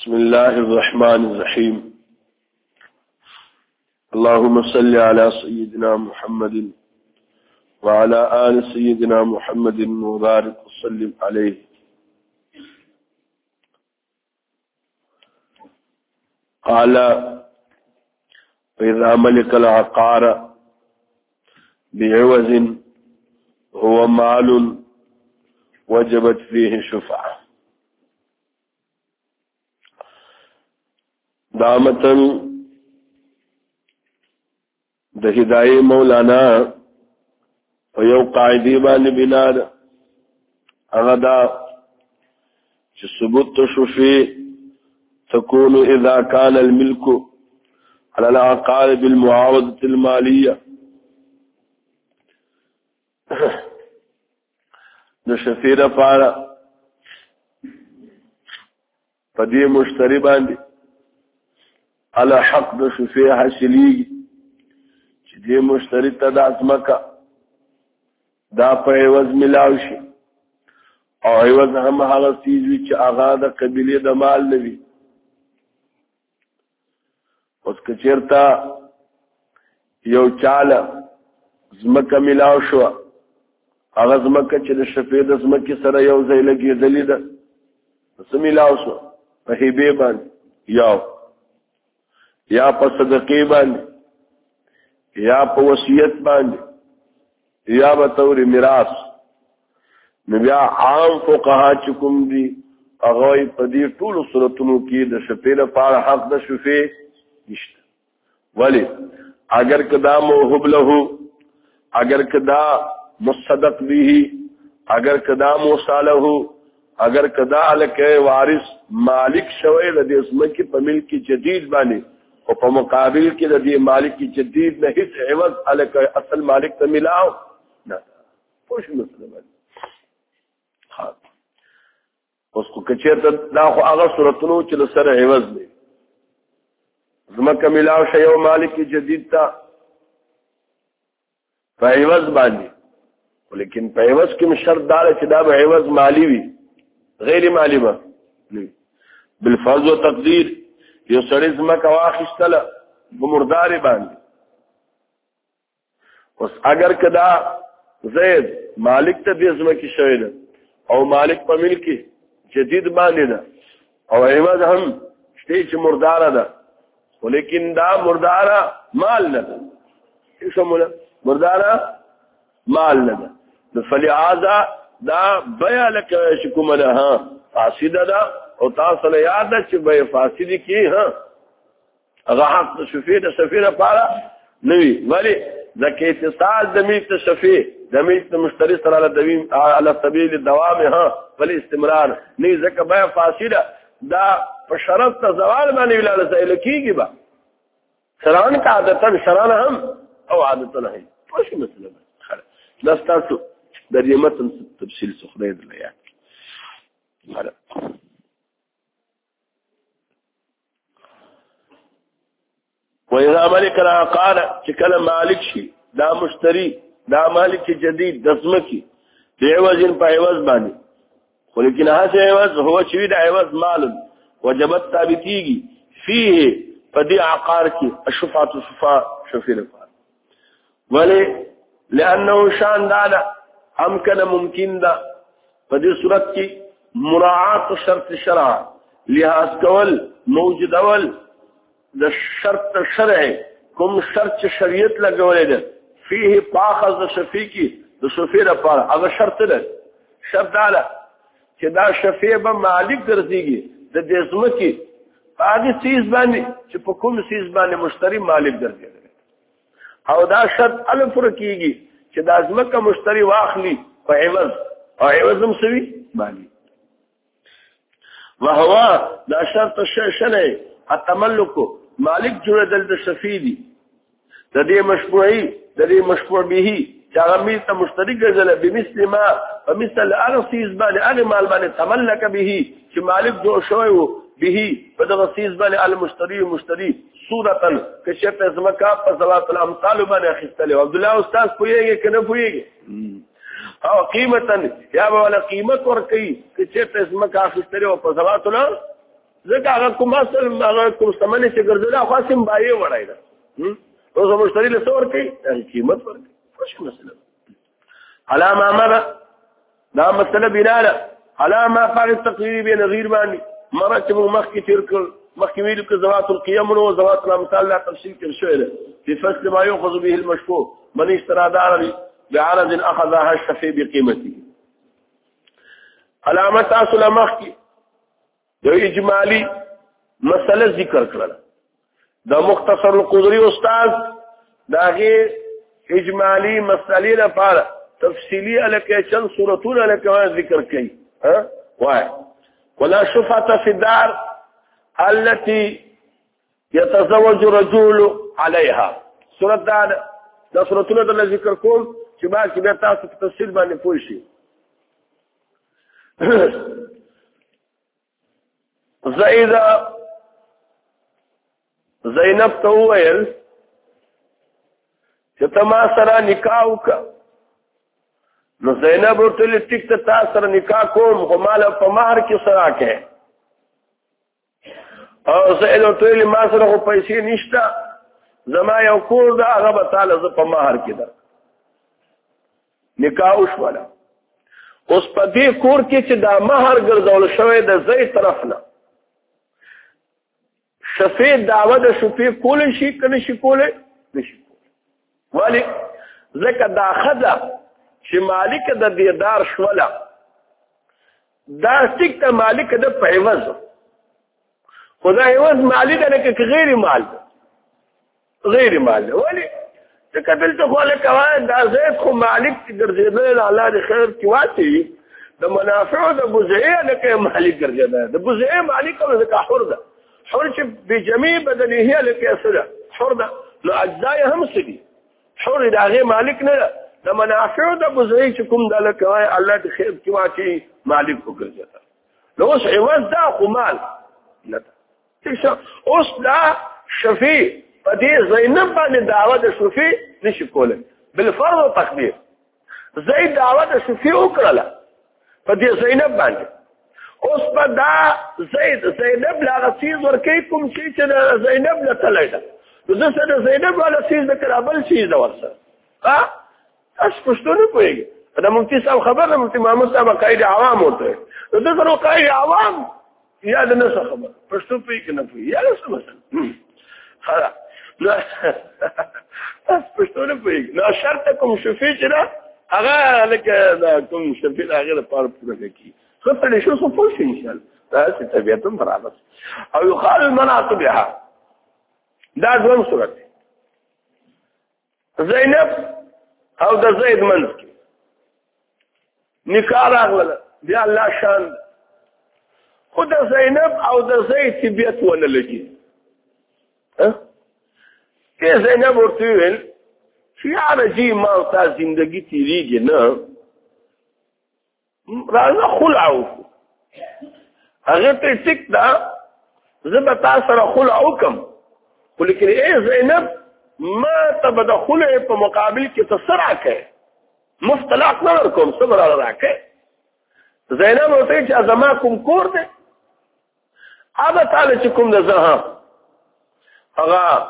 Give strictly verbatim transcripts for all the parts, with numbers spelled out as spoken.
بسم الله الرحمن الرحيم. اللهم صل على سيدنا محمد وعلى آل سيدنا محمد وبارك وسلم عليه. قال: وإذا ملك العقار بعوز هو مال وجبت فيه شفعة. دامتن د هدايه مولانا په یو قاعده باندې بنا ده، هغه دا چې ثبوت شفي تكون اذا كان الملك على العقار بالمعاوضه الماليه. د شفي لپاره په دې مشتری باندې على حق د شفي حاصلېږي چې دې مشتری ته د ازمکه دا په عوض ملاو شي، او عوض هم هغه څیز وي چې هغه د قبیلې د مال نه وي. اوس که چېرته یو چاله ځمکه ملاو شوه، هغه ځمکه چې د شفي د ځمکې سره یو ځای لګېدلې ده، څه ملاو شوه؟ په هبې باندې یو یا په صدقې باندې یا په وصیت باندې یا به طور میراث. نو بیا عام فقها چې کوم دي هغه په دې ټولو صورتونو کې د شفي لپاره حق د شفي نشته. ولی اگر کدا موهوب له، اگر کدا مصدق به، اگر کدا موصاله، اگر کدا الکه وارث مالک شوی د دې ځمکې په ملک جدید باندې، او په مقابل کې د دې مالک جدید نه هیڅ عوض الکه اصل مالک ته ملاو نه. پوښ مسله باندې ها اوس کو کچېرته دا خو هغه صورتونو چې د سره عوض دی، ځمکه ملاو شي او مالک جدید ته په عوض باندې، ولیکن په عوض کې شرط دا چې دا به عوض مالی وي، غیر مالی به نه. بالفرض و تقدیر یو سړی ځمکه واخیستله په مردارې باندې، اوس اگر کدا زید مالک ته دې ځمکې شوی ده او مالک په ملک جدید باندې ده او عوض هم شته چې مرداره ده، ولیکن دا مرداره مال نه ده. څه سموله؟ مرداره مال نه ده. نو فلهذا دا بیا لکه چې کومه ده ها فاسده ده، او تاسو له یاد ده چې به فاسدی کې ها هغه حق د شفي د شفي لپاره نه وي. ولی ځکه اتصال د ملک د شفي د ملک د مشتری سره له دویم علی سبیل الدوام ها ولی استمرار نه، ځکه به فاسده دا په شرط د زوال باندې ویل ځای کېږي. به شران کا عادتا شران هم او عادتا نه پوه شو مسله خلاص. دا تاسو د دې متن تفصیل څه خدای دې یاد خلاص. وإذا ملك العقار چې کله مالک شي دا مشتری دا مالک جدید د ځمکې د عوض په عوض باندې، ولیکن هغه عوض هو چې د عوض مال وجبت ثابتيږي فيه فدي عقار کې الشفعة شفاء شفيع لپاره. ولی لأنه شان دادا امکن ممکن ده په دې صورت کې مراعات شرط شرع لحاظ کول موجود اول د شرط شرع کوم شرط شریعت لګولې ده فيه پاخذ شفیع کی د شفیع لپاره هغه شرط ده. شرط دا چې دا شفیع به مالک ګرځيږي د دې ځمکې هغه چیز باندې چې په کوم چیز باندې مشتری مالک ګرځي، او دا شرط الفر کیږي چې دا ځمکه مشتری واخلي په عوض او عوض هم سوي مالک. وهو دا شرط شرعي التملك مالک جوړدل د شفیع دي د دې مشروعي د دې مشروع به چې هغه می ته مشتری ګرځل به مثل ما مثل ارسیز باندې هغه مال باندې تملک به چې مالک جوړ شوی وو به په دغه سیز باندې المشتری مشتری صورتا کشته زمکا په صلات الامثال باندې اخستله. عبد الله استاد پویږي کنه پویږي او قیمتا یا ولا قیمت ور کوي کشته زمکا اخستله په صلات ځکه هغه کوم اصل هغه کوم سمنه چې ګرځول خاصم بایې وړای دا اوس مشتری له څور کوي قیمت ورکړي خوش مسله علامه مر دا مسله بناله علامه فارغ تقریر بین غیر باندې مرتب مخکې تیر کړ مخکې ویل کې ذوات القيم او ذوات الامثال لا تفصیل کړ شوی ده په فصل ما يؤخذ به المشفوع من اشترى دار بعرض اخذها الشفيع بقيمته علامه اصل مخکې یو اجمالی مسله ذکر کړل دا مختصر القدری استاد داغه اجمالی مسلې لپاره تفصیلی الکه چند صورتونه الکه ذکر کړي ها وای ولا شفعه في الدار التي يتزوج رجل عليها سورۃ دا دا صورتونه د ذکر کوم چې ما کې به تاسو په تفصیل باندې پوه شئ زید زینب ته وویل چې ته ما سره نکاح وکړه نو زینب ورته ویل ټیک ته تا سره نکاح کوم خو مال په مہر کې سره کې او زید ورته ویل ما سره خو پیسې نشته زما یو کور ده هغه به تعالی زه په مہر کې ده نکاح وشوله اوس په دې کور کې چې دا مہر ګرځول شوی د زید طرف نه شفیع دعوه د شفیع کول شي کنه شي کول نشي ولی ځکه دا خدا چې مالک د دیدار شوله دا ټیک ته مالک د پیوز خدای عوض مالی ده لکه غیر مال غیر مال ولی ځکه دلته خو له کوه دا زید خو مالک ګرځیدل الله دې خیر کی واچي د منافع د بوزعه لکه مالک ګرځیدل د بوزعه مالک او ځکه حر ده حر چې بجميع بدنه لکه اصله حر ده نو اجزاء هم سدي حر دا غیر مالک نه د منافع د بوزعه چې کوم د لکه الله دې خیر کی واچي مالک ګرځیدل نو اوس عوض دا خو مال نه اوس دا شفیع په دې زینب باندې دعوه د شفیع نشي کولای بالفرض او تقدیر زید دعوه د شفیع وکړه په دې زینب باندې اوس په دا زید زینب لا غسیز ورکې کوم شي چې د زینب له تلای دا نو زه د زینب ولا سیز د کرابل شي دا ورسره ها تاسو پښتون کوئ دا مفتي صاحب خبر نه مفتي محمد صاحب قائد عوام وته نو د سره قائد عوام یا د نس خبر پښتو پی کنه پی یا څه مثلا خلا نو تاسو پښتو نه پی نو شرط کوم شفیع چې دا هغه لکه کوم شفیع هغه لپاره پوره کی خو په دې شو څه پوه شي ان شاء الله دا څه طبيعتم برابر او يخال المناط بها دا دوم صورت زینب او د زید منځ کې نکاح راغله بیا الله شان خود زینب او د زید طبیعت ونه لګي ها که زینب ورته ویل چې عرجی ما تا زندگی تیریږي نه راځه خلعو هغه ته ټیک دا زه به تاسو سره خلعو کوم خو لیکن ای زینب ما ته د خلع په مقابل کې تسرع کوي مفتلاق نه ورکوم صبر راکې زینب ورته چې ازما کوم کور دی هغه تعالی چې کوم د زه هغه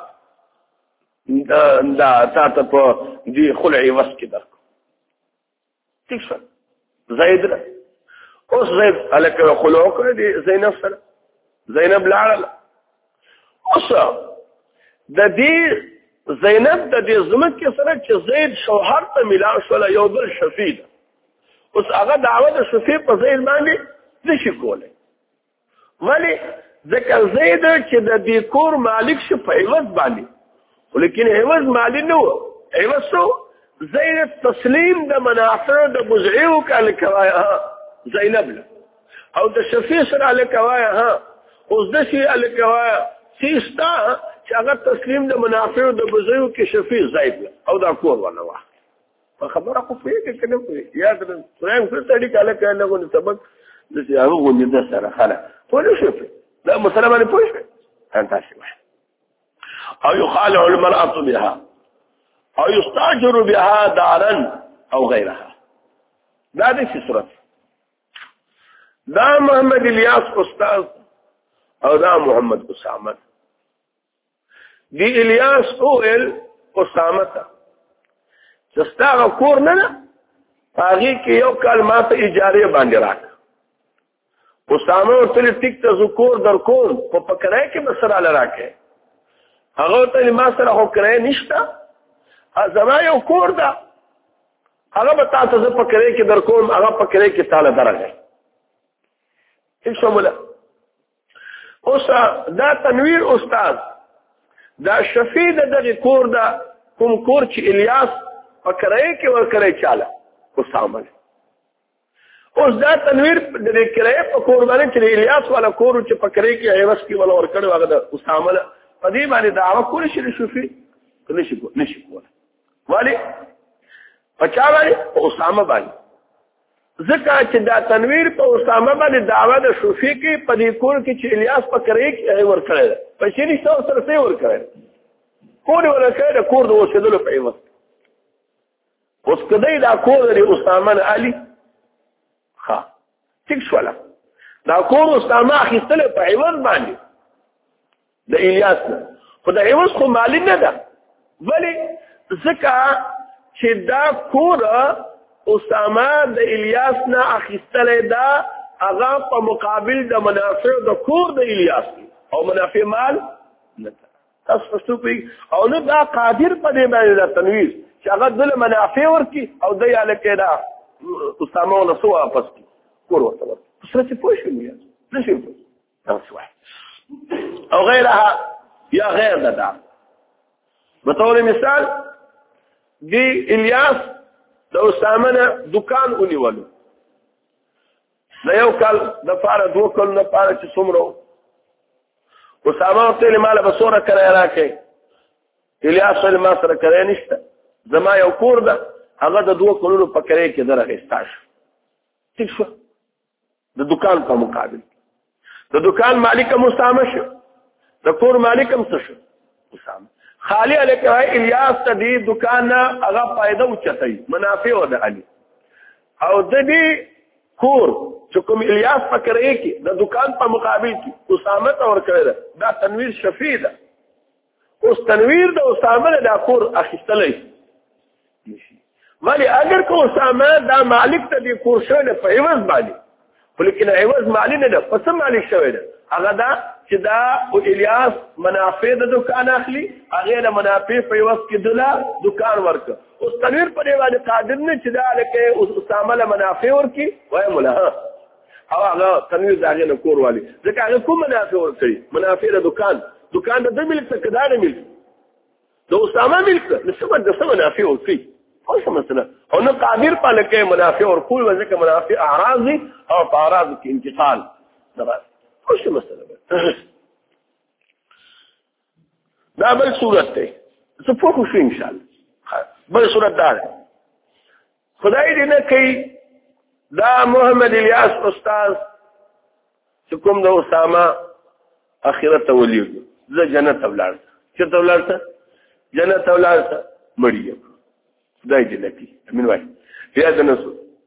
دا تا ته په دې خلعي وس کې درکو ٹھیک شو زید اوس زید الکه خلعو کړی دی زینب سره زینب لاړه اوس د دې زینب د دې زمک کې سره چې زید شوهر ته ملاو شول یو بل شفیع اوس هغه دعوه د شفیع په زید باندې نشي کولای ولی ځکه زید چې د دې کور مالک شي په عوض باندې ولیکن عوض مالی نه و عوض شو زید تسلیم د منافع د بزعي وکړه کوایا زینب له او د شفیع سره له کوایا ها اوس د شي له کوایا سیستا چې هغه تسلیم د منافع د بزعي کې شفیع زید او دا کور ونه و په خبره خو پیږي کنه په یاد سره څه تړي کاله کاله غو سبق د هغه غونډه د سره خاله ټول شفیع دا مسلمان نه پوښتنه انت شي او يخالع المرأة بها او يستاجر بها دارا او غيرها دا دې صورت دا محمد الیاس استاد او دا محمد اسامه دی الیاس اویل اسامه ته چستا کور نه نه هغه کې یو کال ماته اجاره باندې راک اسامه ورته ټیک ته ذکر در کوم په پکړای کې مسره لراکه هغه ته ما سره خو کړای نشته زما یو کور ده هغه به تاسو زه پکړای کې در کوم هغه پکړای کې تعالی درغه هیڅ شموله اوس دا تنویر استاد دا شفیع دغه کور ده کوم کور چې الیاس پکړای کې ور کړی چاله اسامه اوس دا تنویر د کړای په کور باندې چې الیاس والا کور چې پکړای کې ایوس کې ولا ور کړی هغه د اسامه په دې باندې دعوه کول شي شفیع کله شي نشي کول ولی پچا باندې اسامه باندې ځکه چې دا تنویر په اسامه باندې دعوه د شفیع کې په دې کور کې چې الیاس پکړای کې ور کړی په شي نشته سره څه ور کړی کور ور کړی کور د اوسېدلو په ایوس اوس کدی دا کور د اسامه علي ها ټیک شولا دا کور اسامه اخیستل په ایوز باندې د الیاس نه خو د ایوز خو مالی نه ده ولی ځکه چې دا کور اسامه د الیاس نه اخیستل دا هغه په مقابل د منافع د کور د الیاس او منافع مال نه تاسو پښتو او نه دا قادر په دې باندې د تنویر چې هغه دل منافع ورکی او د یاله کې دا اسامه ولا سو واپس کی کور ورته ورته سره چې پوه شو یا نشي تاسو او غیرها یا غیر دا بطور مثال دی الیاس د اسامه نه دکان ونیولو د یو کال د پاره دوه کال نه پاره چې څومره اسامه ته مال به سوره کرای راکې الیاس له ما سره کرای نشته زما یو کور ده هغه د دوه کلونو په کرای کې درغه استاش ٹھیک شو د دکان په مقابل د دکان مالک مسامه شو د کور مالک هم څه شو مسامه خالی الکه الیاس ته دی دکان هغه فائدہ اوچتای منافع و د علي او د دې کور چې کوم الیاس په کرای کې د دکان په مقابل کې اسامه ته ور کړی دا تنویر شفیع ده اوس تنویر د اسامه د کور اخیستلای نشي ولی اگر کو اسامه دا مالک ته دی کور شوی په ایواز باندې ولیکن ایواز مالی نه ده پس مالک شوی ده هغه دا چې دا او الیاس منافع د دکان اخلي هغه له منافع په ایواز کې دلا دکان ورک اوس تنویر په دی باندې قادر نه چې دا لکه اسامه له منافع ورکی وای مولا او هغه تنویر داغه نه کور والی ځکه هغه کوم منافع ورکړي منافع د دکان دکان د ملک څخه دا نه ملک د اسامه ملک نسبت د سم منافع ورکړي خو مثلا او نه قادر په لکه منافع ورکول ځکه منافع اعراضي او په اعراض کې انتقال دا خو مثلا دا بل صورت ده څه په شو ان شاء الله بل صورت ده خدای دې نه کوي دا محمد الیاس استاد چې کوم د اسامه اخرت ولید زه جنت ولار چې ته ولارته جنت ولارته مړی خدای دې لکی امين وای بیا د نسو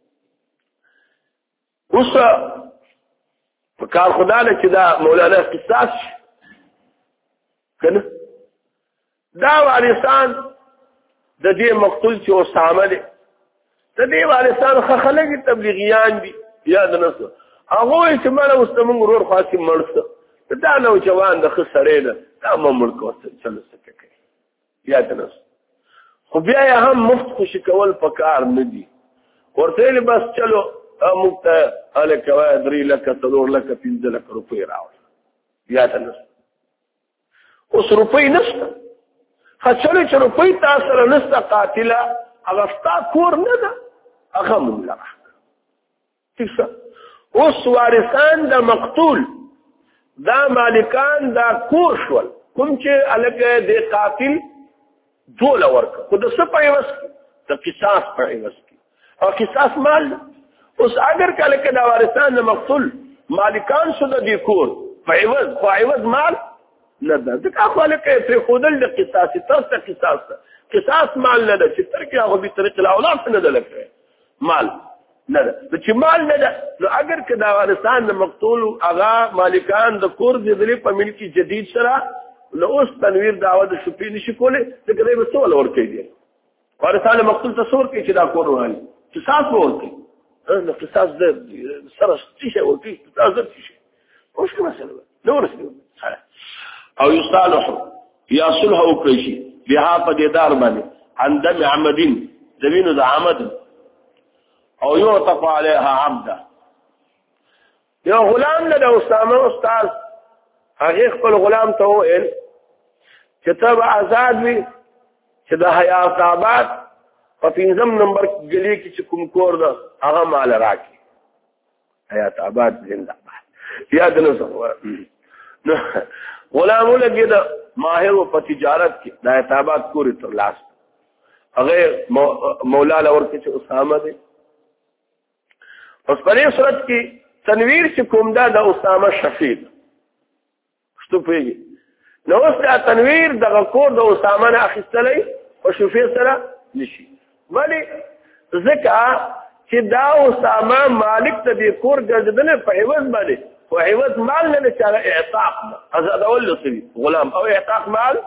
اوس په کار خدا له چې دا مولانا قصاص کنه دا وارثان د دې مقتول چې اسامه دې د دې وارثان خلک تبلیغیان دي یا د نسو هغه چې مله مستمن ورور خاصي مرسته دا نو جوان د خسرې ده دا مملک وسه چلو سکه کوي یا د نسو خو بیا هم مفت خوشی کول پکار نه دي ورته بس چلو موږ ته الکه وای درې لکه څلور لکه پنځه لکه روپۍ راوړل یا د نسو اوس روپۍ نشته خچلو چې روپۍ تاسو سره نشته قاتله هغه ستا کور نه ده هغه مونږ راځه ٹھیک شه اوس وارثان د مقتول دا مالکان دا کور شول کوم چې الګ د قاتل دول ورکه خو د څه په ایواز کې د قصاص په ایواز کې او قصاص مال اوس اگر کله کې دا وارثان د مقتول مالکان شو د دې کور په ایواز خو ایواز مال نه ده ځکه خو لکه په خودل د قصاص تاسو قصاص قصاص مال نه ده چې تر کې هغه به طریق الاولاد نه ده لکه مال نه ده چې مال نه ده نو اگر که دا وارثان د مقتول هغه مالکان د کور د دې په ملک جدید سره نو اوس تنویر دعوه د شپې نشي کولی ځکه دوی به څه ول ورکوي دي وارثان مقتول ته څه ورکوي چې دا کور وهلي قصاص به ورکوي نو قصاص د سره څه شی ورکوي قصاص د څه شی اوس کومه مسله نو ورسېږي او یصالح یا صلح وکړي شي بها په دې دار باندې عن دم عمدين زمینو د عمد او يعتق عليها عبدا یو غلام له اسامه استاد هغه خپل غلام ته ویل چې ته آزاد وي چې د حیات آباد په پنځم نمبر گلی کې چې کوم کور ده هغه مال راکړي حیات آباد زنده باد یاد نه نو غلام لګي د ماهر په تجارت کې د حیات آباد کور ته لاس هغه مولا لور کې چې اسامه دی اوس په دې صورت کې تنویر چې کوم دا د اسامه شفیع شتو پیږي نو اوس دا تنویر د کور د اسامه نه اخیستلې او شفیع سره نشي ولی ځکه چې دا اسامه مالک ته د کور ګرځیدل په عوض باندې او عوض مال نه چې اعتاق آزاد اول سوي غلام او اعتاق مال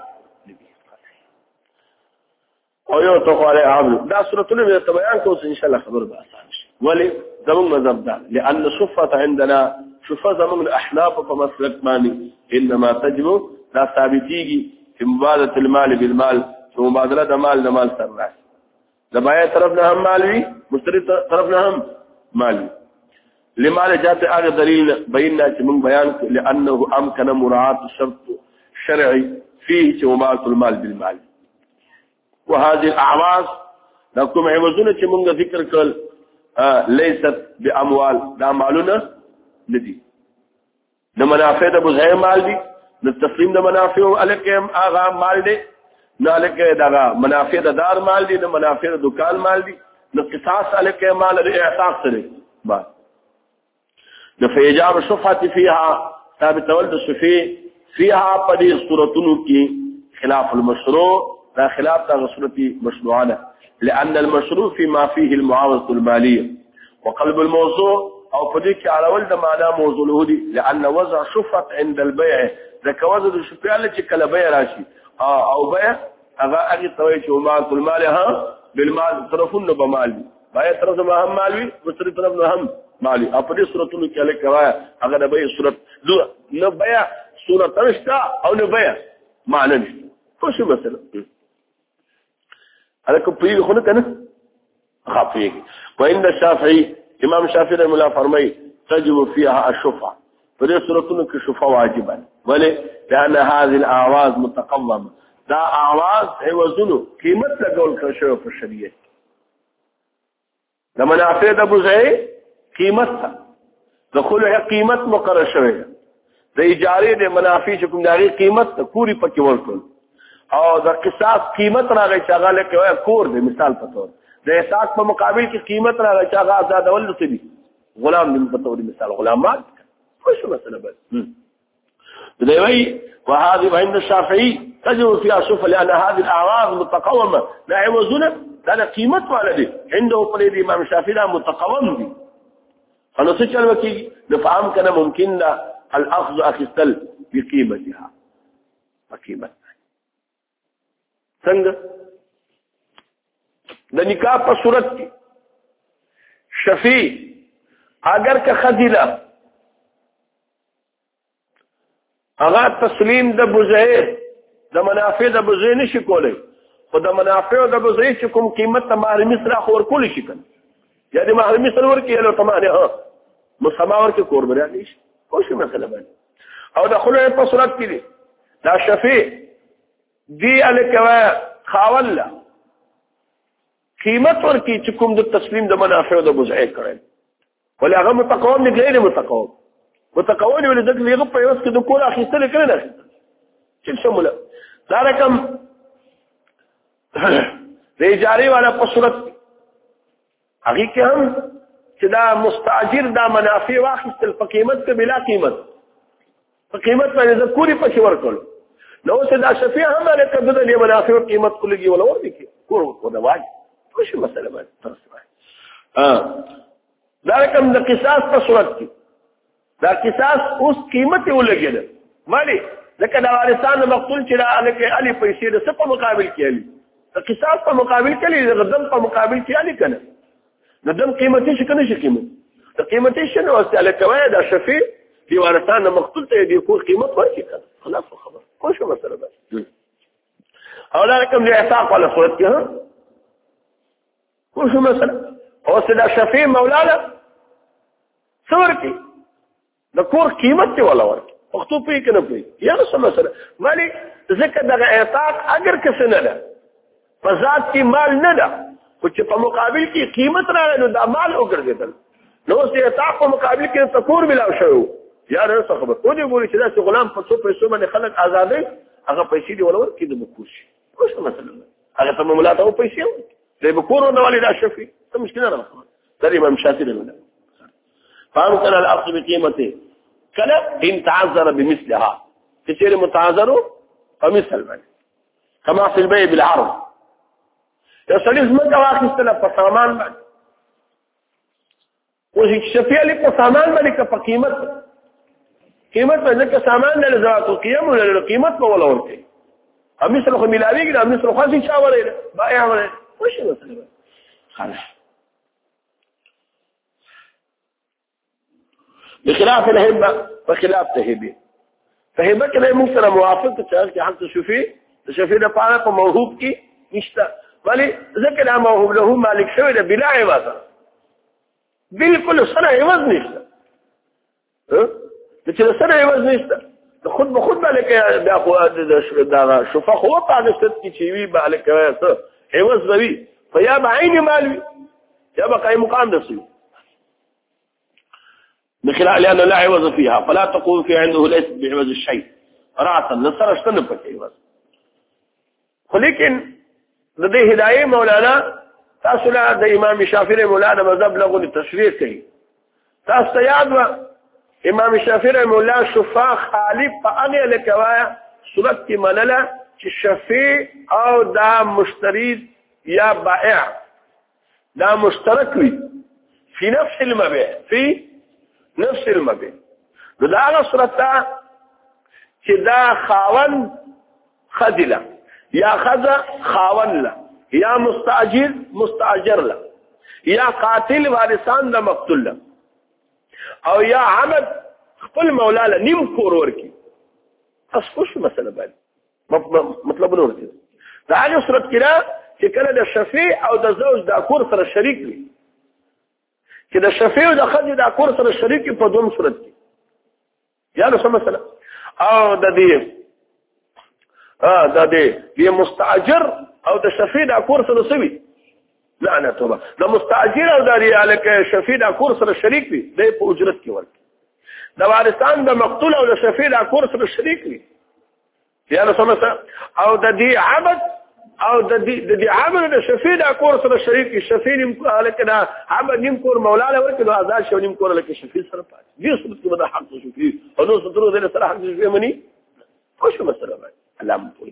او یو تقاله عامل دا سورته له بیان کوو ان شاء الله خبر به آسان شي ولی زمون مذهب ده لان صفه عندنا صفه زمون الاحناف په مسلک باندې انما تجب دا ثابتيږي چې مبادله المال بالمال چې مبادله د مال د مال سره راځي د بای طرف نه هم مالوي مشتري طرف نه هم مالوي لمال جاءت هذا دليل بينا چې موږ بیان لانه امكن مراعاه الشرط الشرعي فيه مبادله المال بالمال وهذه الاعواز لكم عوضونه چې موږ ذکر کړل ليست باموال دا مالونه ندي د منافع د بوزه مال دي د تسلیم د منافع الکم اغا مال دي نه الکه دا منافع د دار مال دي د منافع د دکان مال دي د قصاص الکه مال د اعتاق سره با د فیجاب شفعه فيها ثابت ولد شفیع فيها پدې صورتونو کې خلاف المشروع دا خلاف دا صورتي مشروعانه لأن المشروع فيما فيه المعاوضة المالية وقلب الموضوع أو فديك على ولد معنى موضوع الهدي لأن وضع شفعة عند البيع ذاك وضع الشفعة التي كلا بيع راشي آه أو بيع أغا أغي طويش ومعاوضة المالية بالمال طرفون بمالي باية طرف ما هم مالي مستري طرف ما هم مالي أفضل سورة نكي عليك باية أغا نبيع سورة نبيع سورة تنشتا أو نبيع معنى نشتا فشو مثلا هلکه پیږي خو نه کنه خافيږي وان الشافعي امام شافعي رحمه الله فرمای تجب فيها الشفعه فدې صورتونو کې شفعه واجبه ولې لان هذه الاعواز متقومه دا اعواز عوضونو قیمت لګول کړو په شریعت د منافع د بوزي قیمت د خلع قیمت مقرر شوی د اجاره د منافع کوم دغه قیمت پوری پکې ورکړل او د قصاص قیمت راغی چې هغه لکه وای کور دی مثال په تور د احساس په مقابل کې قیمت راغی چې هغه آزاد ول څه دي غلام دی په تور مثال غلامات خو مسله بس دی وی وهذه عند الشافعي تجب فيها شوف لان هذه الاعراض متقومه لا يوزن لا قيمه ولا دي عنده قال الامام الشافعي متقوم دي فنو څه چل وکي نفهم کنه ممکن الاخذ اخذل بقيمتها بقيمه څنګه د نکاح په صورت کې شفیع اگر که خذله هغه تسلیم د بوزه د منافع د بوزه نشي کولای خو د منافع د بوزه چې کوم قیمت ته مهر مصر خور کول شي کنه یا د مهر مصر ورکې له تمانه ها مسماور کې کور بیا نشي خو شي مثلا باندې او د خلع په صورت کې دا شفیع دی الکوا خاول قیمت ورکی چې کوم د تسلیم د منافع د بوزه کړي ولې هغه متقوم دی غیر متقوم متقوم ولې دغه لیغه په یوس کې د کول اخیستل کړي نه چې شموله دا رقم د اجاره والا په صورت هغه کې هم چې دا مستاجر دا منافع واخیستل په قیمت کې بلا قیمت په قیمت باندې د کوری په شور کول نو څه دا شفیع هم له کده د منافع قیمت کولږي ولا ور دي کې کور کو دا واجب څه مسله باندې تاسو ها دا رقم د قصاص په صورت کې دا قصاص اوس قیمت یې ولګېده ولی ځکه د وارثانو مقتول چې دا هلکې علي پیسې د څه په مقابل کې علي د قصاص په مقابل کې د دم په مقابل کې علي که نه د دم قیمتي شي که نه شي قیمت د قیمتي شي نه واسطې هلکه وایه دا شفیع د وارثانو مقتول ته یې د کور قیمت ورکړي که نه خلاص خبر پوه شو مسله ده او دا رقم د اعتاق والا صورت کې ها پوه شو مسله اوس دا شفیع مولا ده څه ورکړي د کور قیمت ته ولا ورکړي پښتو پوهېږي که نه پوهېږي یا نه څه مسله ولې ځکه دغه اعتاق اگر که څه نه ده په ذات کې مال نه ده خو چې په مقابل کې قیمت راغی نو دا مال وګرځېدل نو اوس د اعتاق په مقابل کې ته کور ملاو شوی یا نه څه خبر خو دې ګوري چې داسې غلام په څو پیسو باندې خلک ازادوي هغه پیسې دې ولا ورکړي د به کور شي پوه شو مسله هغه ته به ملا ته پیسې ورکړي دی به کور ورته ولې دا شفي څه مشکله نه ده دا د امام شافعي نه فامكن الاخذ بقيمته كلا ان تعذر بمثلها كثير متعذر فمثل من كما في البيع بالعرض يصلي زمك واخذ په سامان باندې او شفيع لك په سامان باندې په قیمت قیمت باندې سامان نه لزات قیمت ولا قیمت ولا ورته امثل خو ملاویږي امثل خو څه چاوره بایع ولا وش مثلا خلاص بخلاف الهبه وخلاف الهبه فهبه کله موږ سره موافق چې حق شفیع شفیع د پاره په موهوب کې نشته ولی ذکر موهوب له مالک شوی د بلا عوض بالکل سره عوض نشته ها چې سره عوض نشته خود به خود مالک د اخو د شفا خو په هغه ست کې چې وی مالک څه عوض وی فیا بعین مالوی یا بقای مقام دسي بخلاف لأنه لا عوض فيها فلا تقول في عنده ليس بعوض الشيء رأسا نصر اشتنب بك عوض ولكن لديه هداية مولانا تاسولا دا امام شافعي مولانا مذهب لغو للتشريع كي تاستا يادوا امام شافعي مولانا شفا خالف فأغي لكوايا صورت منلا الشفيع او دا مشتري يا بائع دا مشترك في نفس المبيع في نفس المبيع نو دا هغه صورت ته چې دا خاون خذله یا خذ خاون له یا مستاجر مستاجر له یا قاتل وارثان د مقتول له او یا عبد خپل مولا له نیم کور ورکی تاسو خو شو مسله باندې مطلب نور دی دا هغه صورت کې چې کله د شفیع او د زوج د کور سره شریک وي چې د شفیع او د خځې د کور سره شریک په دوم صورت کې یا نو څه مسله او د دې اه د دې د مستاجر او د شفیع د کور سره سوي لعنه توبه د مستاجر او د الک شفیع د کور سره شریک وي د په اجرت کې ورته د وارثان د مقتول او د شفیع د کور سره شریک وي یا نو څه مسله او د دې عبد او د دې د عبد د شفیع د کور سره شریک شفیع نیم الک دا عبد نیم کور مولا له ورته د آزاد شو نیم کور الک شفیع سره پاتې دې صورت کې به حق شفیع او نو سترو دې سره حق شفیع مني خو شو مسله الله مقول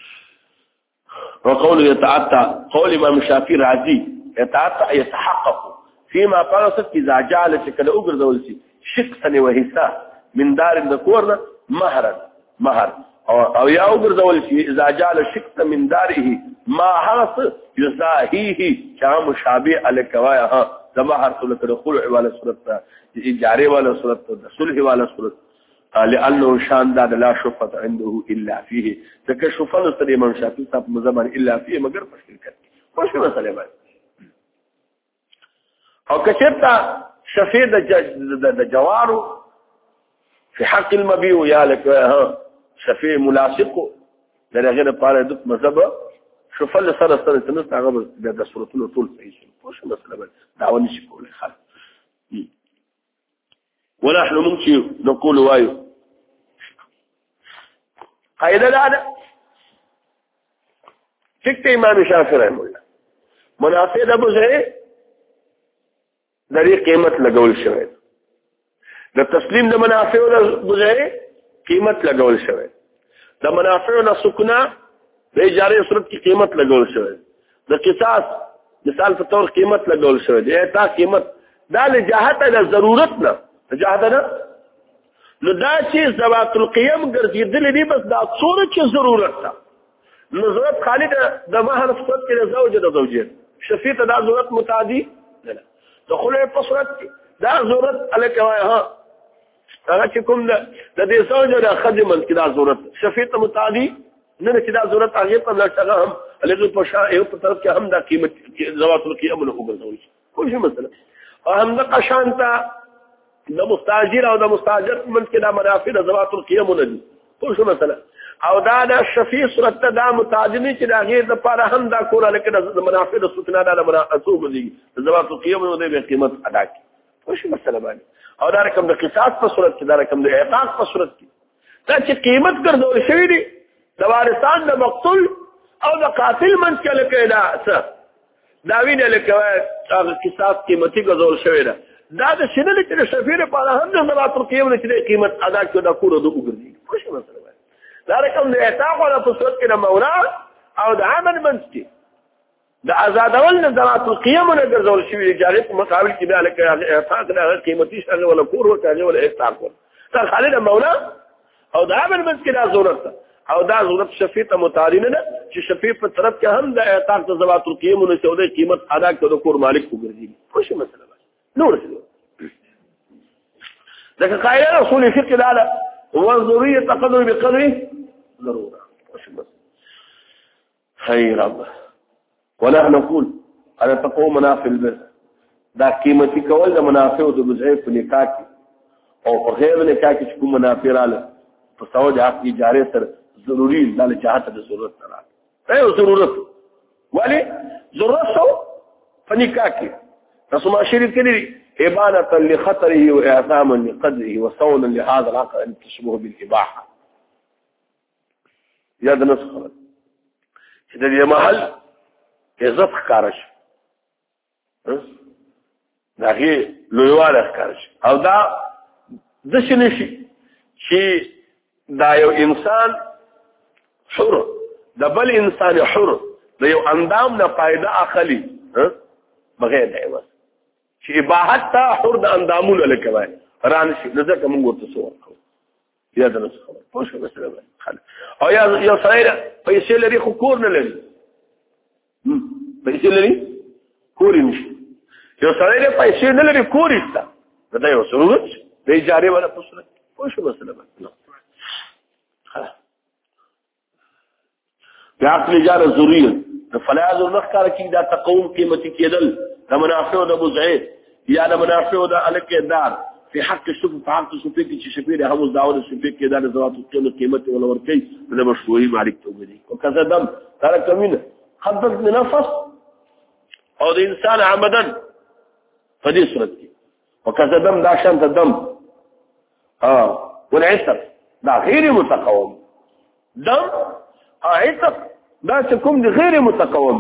وقول يتعطى قول امام الشافعي راضي يتعطى يتحقق فيما قالت اذا جعل شكل اغرزول شي شقا وهسا من دار الذكور مهرا مهر او یا وګرځول شي اذا جعل شقا من داره ما حرص يزاهيه كما مشابه الكوايا ها زمهر صورت الخلع ولا صورت اجاره ولا صورت صلح ولا صورت لانه شان دا لا شفت عنده الا فيه ذکر شفت سره امام شافعي صاحب مزمن الا فيه مگر په شرکت خو شو مسله باندې او کچتا شفیع د جوارو في حق المبيع يا لك ها شفیع ملاصق دغه لپاره د مذهب شفل سره سره تنست هغه د صورتونو ټول صحیح شو شو مسله باندې دعوه نشي کولای خالص ونحن ممكن نقول وايو قاعده ده فكر امام الشافعي رحمه الله منافع د ابو زهري د قیمت لګول شوی د تسلیم د منافع د ابو زهري قیمت لګول شوی د منافع او سکنا د اجاره صورت کی قیمت لګول شوی د قصاص مثال په تور قیمت لګول شوی د اعطا قیمت دا له جهت د ضرورت نه جهت نه نو دا چې ذوات القيم ګرځېدل دي بس دا څوره چې ضرورت ده نو ضرورت خالد د مہر صفت کې زوج د زوجین شفیع ته دا ضرورت متعدی نه د خلع په صورت کې دا ضرورت الکه ها هغه چې کوم د دې زوج د خدمت کې دا ضرورت شفیع ته متعدی نه نه چې دا ضرورت هغه په لټه هم الګ په شا یو په طرف کې هم دا قیمت ذوات القيم له وګرځول کوم شي مثلا او هم د قشانتا د مستاجر او د مستاجر من کې دا منافع د ذوات القيم نه دي کوم شي مثلا او دا د شفیع صورت دا متعدی چې دا غیر د پاره هم دا کول لکه د منافع د سکنا د مناسوب دي د ذوات القيم نو د قیمت ادا کی کوم شي مثلا باندې او دا رقم د قصاص په صورت کې دا رقم د اعتاق په صورت کې دا چې قیمت ګرځول شوی دي د وارثان د مقتول او د قاتل من کې لکه دا څه دا وینه لکه هغه قصاص قیمتي ګرځول شوی ده دا د شنل چې شفیع په هم د ذوات القيم چې قیمت ادا کړو دا کول د وګرځي کوم شي مثلا دا رقم د اعتاق ولا په صورت کې د مولا او د عمل منځ کې د آزادول نه ذوات القيم نه ګرځول شوی جاري په مقابل کې به لکه اعتاق د قیمتي شغه ولا کور ورته ولا اعتاق دا خالد مولا او د عمل منځ کې دا ضرورت او دا ضرورت شفیع ته متعین نه چې شفیع په طرف کې هم د اعتاق د ذوات القيم نه سودې قیمت ادا کړو د کور مالک وګرځي خوش مسله نور څه دا قاعده اصول فقه دا والضرورية تقدر بقدره ضرورة خير الله ونحن نقول أنا تقوم منافع البر دا قيمتي كول دا منافع دا بزعي في نكاكي أو غير نكاكي تكون منافع راله فسواد عقلي جاري سر ضروري لا لجهات دا ضرورت راله ايو ضرورت ولي ضرورته فنكاكي رسول الله شريف كده إبانة لخطره وإعظاما لقدره وصونا لهذا العقل أن تشبه بالإباحة ياد نسخة إذا دي محل إزاف خارج دا غي لويوال خارج أو دا دش نشي شي دا يو إنسان حر دا بل إنسان حر دا يو أندام نا فايدة أخلي بغير دعوة چې اباحت ته حر د اندامونو لکه وای ران شي لږه موږ ورته څو ورکو یا د نس خبر پوه شو مثلا خل او یا یو سړی پیسې لري خو کور نه لري پیسې لري کور نشي یو سړی پیسې نه لري کور یې دا یو ضرورت دی اجاره ولا پوښتنه پوه شو مثلا بیا عقل اجاره ضروري فلا يزور مخکار کی دا تقوم قیمتي کېدل د منافع د بزعه یا د منافع د الکه دار په حق الشفع په حق الشفع کې چې شفیع د هم داول الشفع کې د ذوات القيم قیمت ولا ورکی د مشروعي مالک ته ودی او کذا دم ترى کمینه خدت نفس او د انسان عمدا فدي صورت وکذا دم دا شان دم اه والعتق دا غیر متقوم دم عتق دا کوم دي غیر متقوم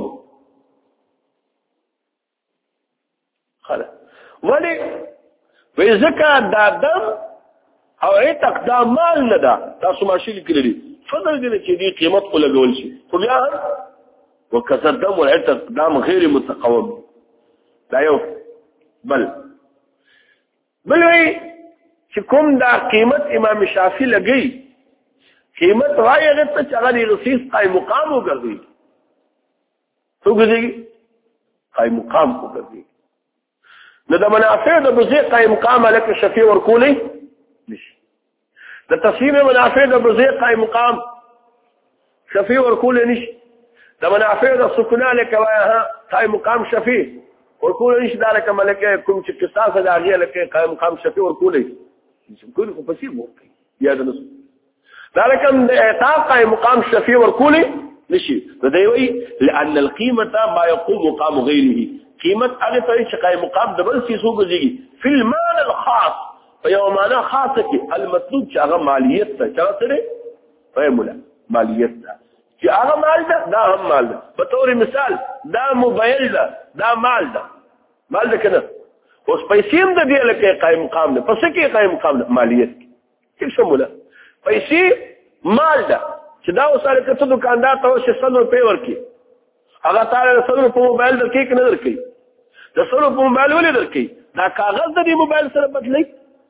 خلاص ولی وذکر دا دم او عتق دا مال نه دا تاسو ماشي لیکلي فضل دي چې دي قیمت کو لګول شي خو بیا وکثر دم والعتق دام غیر متقوم دا یو بل بل وی چې کوم دا قیمت امام شافعي لګي قیمت وایي هغه ته هغه رخصیص قائم مقام وګرځي څو ګرځي قائم مقام وګرځي نو د منافع د بزي قائم مقام لکه شفیع ورکولي نشي د تصمیم منافع د بزي قائم مقام شفیع ورکولي نشي د منافع د سکنا لکه وایي قائم مقام شفیع ورکولي نشي دا لکه ملکه کوم چې قصاص د هغه لکه قائم مقام شفیع ورکولي کوم کو پسې ورکي یا د نس دا لکه د اعتاق قائم مقام شفیع ورکولي نشي دا وی لان القيمه ما يقوم مقام غيره قیمت هغه ته چې قائم مقام د بل څه وګږي فی المال الخاص فيومانا خاصه کې المطلوب چې هغه مالیت ته چا سره فهمله مالیت ته چې هغه مال ده دا هم مال ده په تور مثال دا موبایل ده دا مال ده مال ده کنه اوس پیسې هم د دې لکه قائم مقام ده پس کې قائم مقام ده مالیت کې شموله پیسې مال ده چې دا اوسه کته دکاندار ته څه سل روپے ورکی هغه تعالی سل روپے موبایل درکې کنه درکې د سل روپے موبایل ولې درکې دا کاغذ د دې موبایل سره بدلی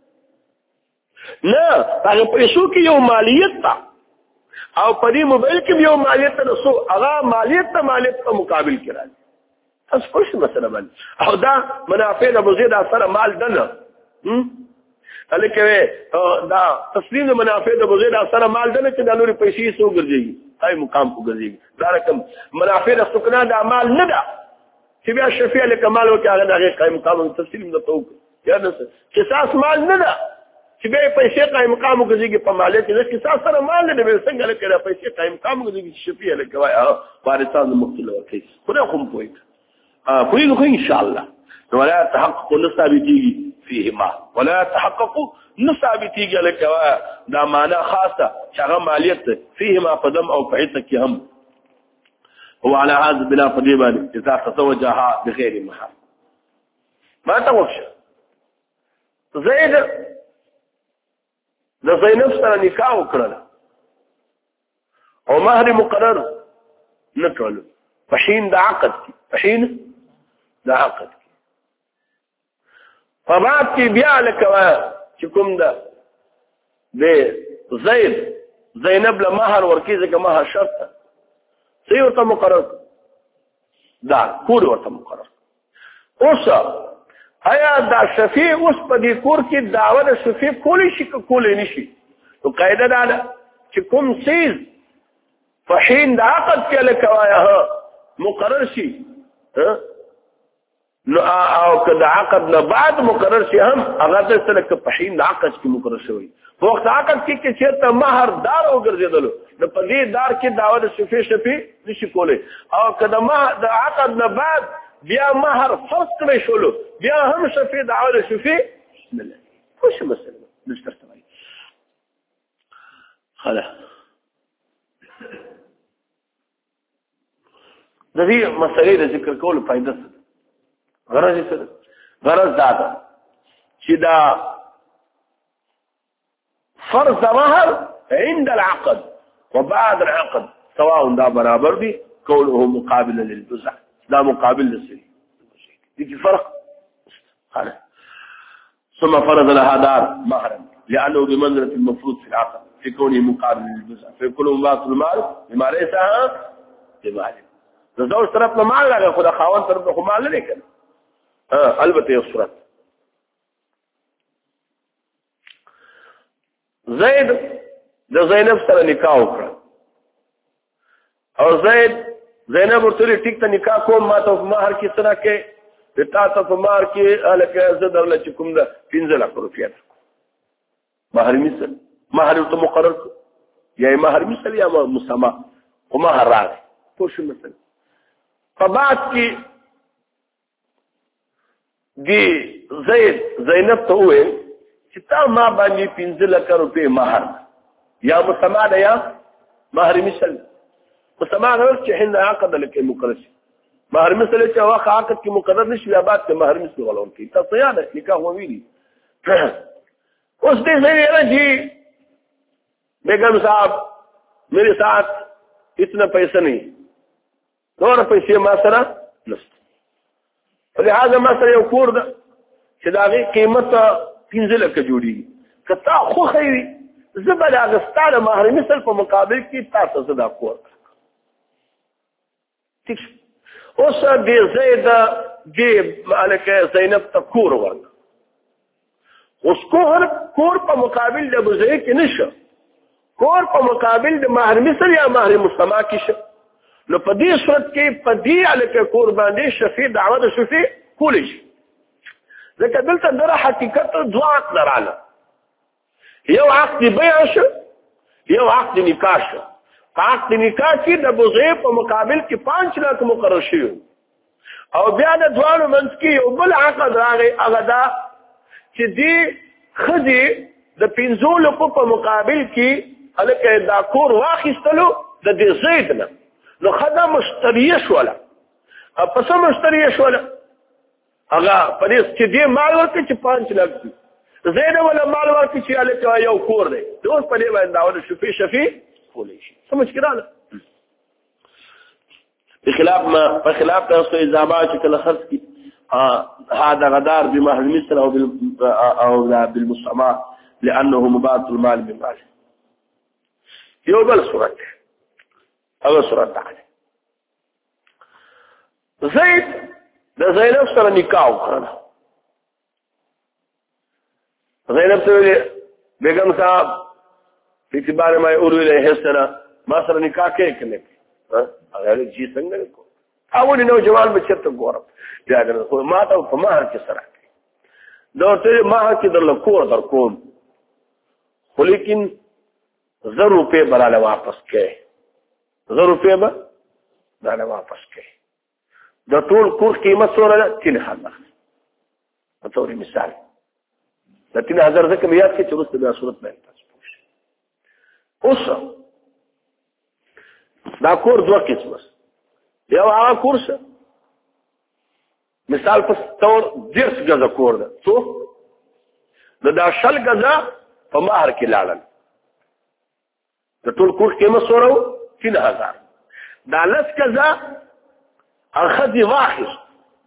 نه هغه پیسو کې یو مالیت تا او په دې موبایل کې یو مالیت ته سو هغه مالیت ته مالیت په مقابل کې راځي تاسو خوش مسله باندې او دا منافع د مزید اثر مال دنه الکه دا تسلیم منافع د مزید اثر مال دنه چې د نوري پیسې سو ګرځي هاي مقام کو ګرځي دا رقم منافع د سکنا د اعمال نه ده چې بیا شفیع له کمال وکړه هغه د قائم مقام تسلیم د توک یا نه قصاص مال نه ده چې به پیسې قائم مقام وګرځي په مالیت کې قصاص سره مال نه به څنګه لکه پیسې قائم مقام وګرځي شفیع له کوي وارثان مختلف ورکړي خدای خو پوي کوي نو ان شاء الله ولا تحقق نثابتي فيهما ولا تحقق نثابتي لك دا معنى خاصه شغه مالیت فيهما قدم او فعتك هم هو على هذا بلا قديما اذا تزوجها بغير محرم ما توفش زيد د زینب سره نکاح وکړل او مہر مقرر نکړل په حين د عقد په حين د عقد فبعد کې بیا لکه چې کوم ده د زید زینب له مہر ورکې ځکه مہر شرط سی ورته مقرر دا کور ورته مقرر اوس آیا دا شفیع اوس په دې کور کې دعوه د شفیع کولی شي کولی نشي نو قاعده دا ده چې کوم سیز په حين د عقد کې لکه وایه مقرر شي نو او که د عقد نه بعد مقرر شي هم هغه د سلک په حين د عقد کې مقرر شوی په وخت عقد کې چې چیرته مہر دار وګرځیدلو نو په دې دار کې دعوه د شفیع شفیع نشي کولی او که د مہر د عقد نه بعد بیا مہر فرض کړی شولو بیا هم شفیع دعوه د شفیع بسم الله خوش مسله نشته توای خلاص د دې مسلې د ذکر کولو فائدہ څه غرض څه غرض دا ده چې دا فرض مہر عند العقد وبعد العقد سواء دا برابر دي كونه مقابل للجزع دا مقابل للسري دي فرق خلاص ثم فرض لها دار مهرا لانه بمنزله المفروض في العقد في كونه مقابل للجزع فيكون مباط المال بما ليس بمال زوج طرف نه مال راغی خو د خاوند طرف نه مال نه کړي ها البته یو صورت زید د زینب سره نکاح وکړ او زید زینب ورته ټیک ته نکاح کوم ما ته مہر کې سره کې د تاسو په مہر کې الکه زه درل چې کوم د پنځه لک روپیا مہر مثل مہر ته مقرر یا مہر مثل یا مسما او مہر راغی پوه شو مثل فبعد کې دی زید زینب ته وې چې تا ما باندې پنځه لک روپیا مہر یا مسما ده یا مہر مثل مسما غوښ چې هند عقد لکه مقرر شي مہر مثل چې واخ عقد کې مقرر نشي یا بعد کې مہر مثل ولون کې تاسو یاد نکاح وویلی اوس دې زه راځي بیگم صاحب میرے ساتھ اتنا پیسہ نہیں نور پیسې ما سره نشته لہذا ما سره یو کور ده چې دا غي قیمت پنځه لک جوړیږي کته خو خیری زبر اغستاله مہر مثل په مقابل کې تاسو صدا کور ٹھیک اوس دې زید دې مالک زینب ته کور ورک اوس کور کور په مقابل د بوزي کې نشه کور په مقابل د مہر مثل یا مہر مسما کې شه نو په دې صورت کې په دې الکه کور باندې شفیع دعوه د شفیع کولی شي ځکه دلته در حقیقت دوه عقد رااله یو عقد بیع شو یو عقد نکاح شو عقد نکاح کې د بوزي په مقابل کې پانچ لک مقرر شي او بیا د دوانو منځ کې یو بل عقد راغی هغه دا چې دې خدي د پنځو لکو په مقابل کې الکه دا کور واخیستلو د دې زید نه نو خدای مشتریه شوله پس مشتریه شوله هغه پدې چې دې مال ورکړي چې پانچ لک دي زید ولا مال ورکړي چې الکه یو کور دی اوس په دې باندې داوود شفیع شفیع کولی شي سمجھ کړه بخلاف ما بخلاف تاسو اضافه چې کله خرڅ کی هذا غدار بمهر مثل او او بالمساماه لانه مبادله المال بمال. یو بل صورت هغه صورت ده زید د زینب سره نکاح وکړه. زینب ته بیگم صاحب په اعتبار ما اورو له سره ما سره نکاح کې کنه هغه جی څنګه کو اول نو جوان به چرته ګورم بیا دا ما ته په مہر کې سره دا ته مہر کې در لکور در کوم خو لیکن زر روپے براله واپس کړي زر روپے به براله واپس کړي. د ټول کور قیمت څومره ده؟ تین هزار. په تور مثال د تین هزار ځکه یاد کې چې اوس د صورت باندې تاسو اوس دا کور دوه قسمه یو هغه کور څه مثال په تور دیرس غزه کور ده څو د دا شل غزه په مہر کې لاړل د ټول کور قیمت څومره تین هزار. دا لس غزه اخذ واخذ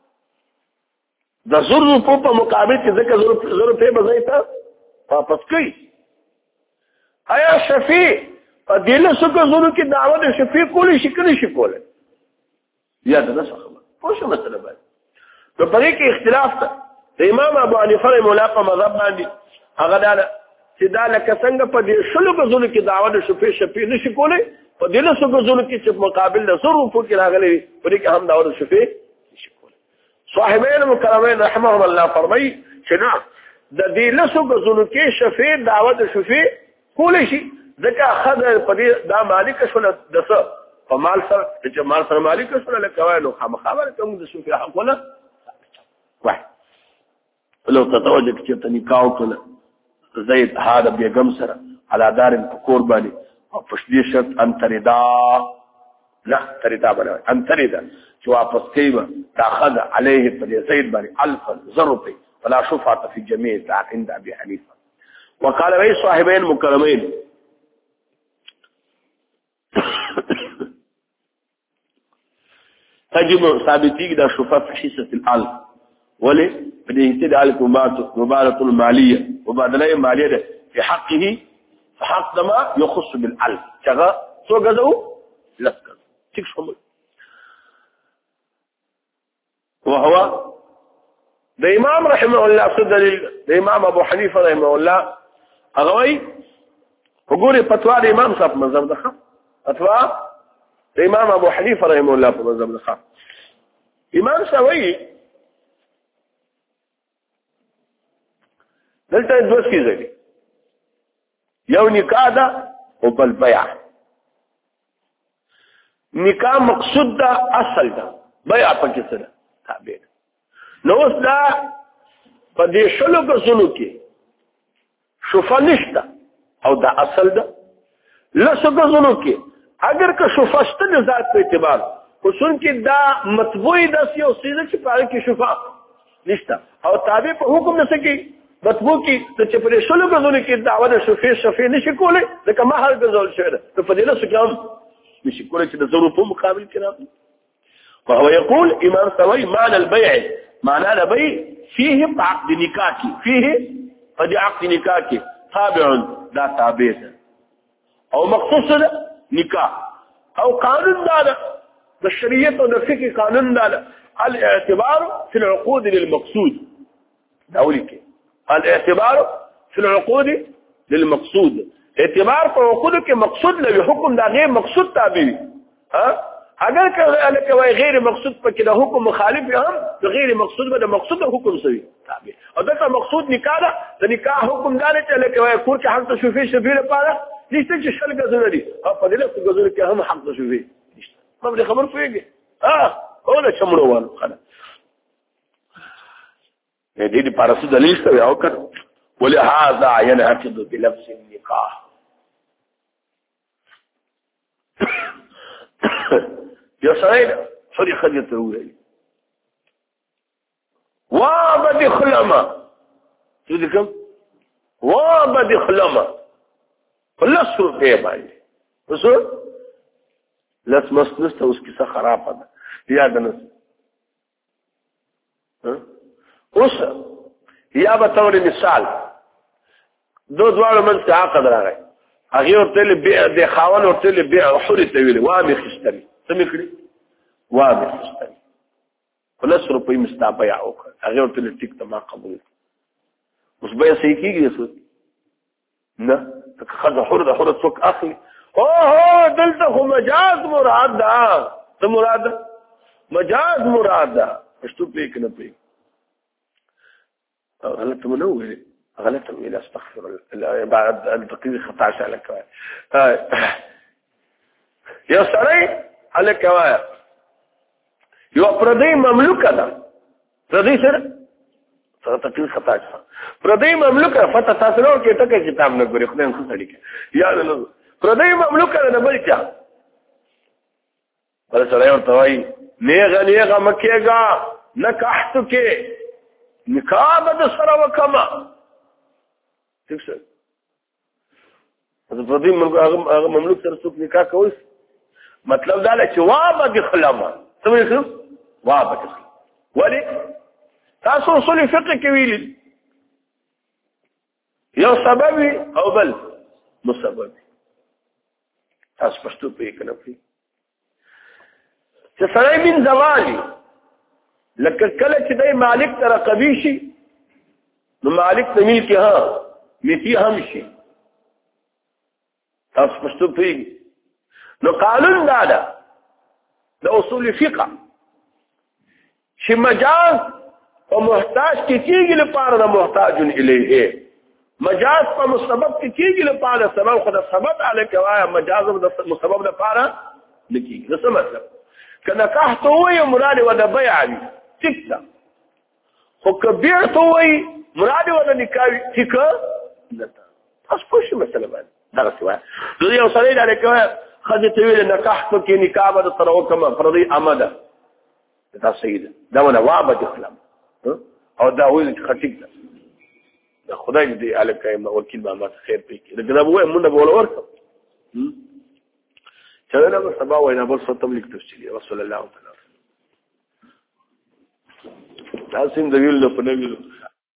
د زر روپو په مقابل کې ځکه زر روپے به ځای ته واپس کوي. آیا شفیع په دې له څه زرو کې دعوه د شفیع کولی شي کني شي کولی یا دا څه خبره پوه شو مسله باندې نو په دې کې اختلاف ده. د امام ابو حنیفه رحمه الله په مذهب باندې هغه دا چې دا لکه څنګه په دې شلو زرو کې دعوه د شفیع شفیع نشي کولی په دې له څه زرو کې چې مقابل د زر روپو کې راغلي په دې کې هم دعوه د شفیع نشي کولی. صاحبین مکرمین رحمهم الله فرمایي چې نه د دې له څه زرو کې شفیع دعوه د شفیع کولی شي ځکه خدای په دې دا مالک شونه د څه په مال سره چې مال سره مالک شونه لکه نو خبره کوم د شفیع حق ولا وای لو تتوجه چې ته نکاح وکړه زید هذا بیگم سره على دار الفقور باندې او پښدي شرط ان تردا لا تردا باندې ان تردا چې واپس کیما تاخذ عليه په زید باندې الف ضرب ولا شفعه في جميع عند ابي حنيفه. وقال وي صاحبين مكرمين تجب ثابتي دا شفاء في حصة الألف ولي بدي يهتدي عليك مبادلة المالية مبادلة مالية في حقه فحق دما يخص بالألف شغا سو قدو لسكر تكش حمل وهو دا إمام رحمه الله صد دا إمام أبو حنيفة رحمه الله أغوي وقولي فتوى دا إمام صاحب منظم دخل فتوى دا إمام أبو حنيفة رحمه الله في منظم دخل إمام سوي دلته دوه کیږي یو نکاح ده او بل بیع. نکاح مقصود ده اصل ده بیع پکې سره تابع نو اوس دا په دې شلو کسونو کې شفا نشته او دا اصل ده لسو کسونو کې اگر که شفا شته د ذات په اعتبار خصوصا کې دا مطبوعي د یو څه چې په اړه کې شفا نشته او تابع په حکم نه سکی مطبوع کې چې په شلو غزونو کې دعوه د شفیع شفیع نشي کولای ځکه ما هر غزول شوی ده په دې له څه کوم نشي کولای چې د ضرورت په مقابل کې راځي. فهو يقول امام سوي معنى البيع معنى البيع فيه عقد نکاح فيه قد عقد نکاح تابع دا تابع او مخصوص نکاح او قانون دا د شریعت او د فقه قانون دا الاعتبار في العقود للمقصود داولي کې الاعتبار في العقود للمقصود اعتبار په عقود کې مقصود له حکم دا غیر مقصود تابع ها اگر که غیر مقصود پکې د حکم مخالف هم د غیر مقصود به د مقصود حکم سوي تابع او دا مقصود نکاح ده د نکاح حکم دا نه چې لکه کور کې حق شفیع شفیع لپاره نشته چې شل غزونه دي او په دې له غزونه کې هم حق شفیع نشته ما خبر پوهیږي ها هو دا چمړو وانه خلاص دې دې پارسو دلیل څه یو کړ ولهذا ينعقد بلفظ النكاح يا سيد خذي خذيته وهي وابد خلما تذكر وابد خلما خلصوا في باندې وصول لس مسنسته اوس کیسه خراب ده یاد نه اوس یا به تور مثال دو دوړو من ته عقد راغی هغه ورته بيع د خاون ورته بيع حر ته ویل وا به خستري سمې کړی وا به خستري خلاص روپۍ مستابع او هغه ورته ټیک ته ما قبول اوس به صحیح کیږي څه نه خذ حر د حر څوک اخلي او هو دلته خو مجاز مراد ده څه مراد مجاز مراد ده پښتو په کې نه پي غلط منو ویل غلط ویل استغفر الله بعد التقدير خطا على كواي يا سړی على كواي یو پردی مملوک ده پردی سره سره تقدير خطا پردی مملوک فتح تاسو نو کې ټکه کتاب نه ګوري خدای خو سړی کې یاد نه پردی مملوک نه بل چا بل سړی ورته وای نیغه نیغه مکیګا نکحت کې نکاح د سره وکما ٹھیک شه په دې ملک هغه مملوک سره څوک نکاح کوي مطلب دا چې وابه د خلما څه وایي وابه د خلما ولی تاسو اصول فقه کې ویل یو سبب او بل مسبب تاسو پښتو په کې نه پی چې سړی من زوالي لکه کله چې دای مالک تر قبی شي نو مالک ته ملک ها میتی هم شي تاسو پښتو پیږي نو قانون دا ده د اصول فقه چې مجاز او محتاج کې کېږي لپاره د محتاج الیه مجاز په مسبب کې کېږي لپاره سبب خو د سبب علیک وایا مجاز د مسبب لپاره لکېږي څه مطلب کله که ته وایي مراد و د بیع وي ټیک ده خو که بيع ته وایي مراد و د نکاح ټیک نه ده تاسو پوه شئ مسله باندې دغه څه وایي زه یو سړی دا کوي ښځې ته ویل نکاح کې نکاح به سره وکړم فرضي امده دا صحیح ده دا ونه وابه دخلم او دا وایي چې ټیک ده دا خدای دې الکه وکیل ما خیر پکې دا دا وایي مونږ به ول ورکړو چلو به سبا وینا بل څه تملیک تفصیلی رسول الله تعالی تاسو د ویل په نوې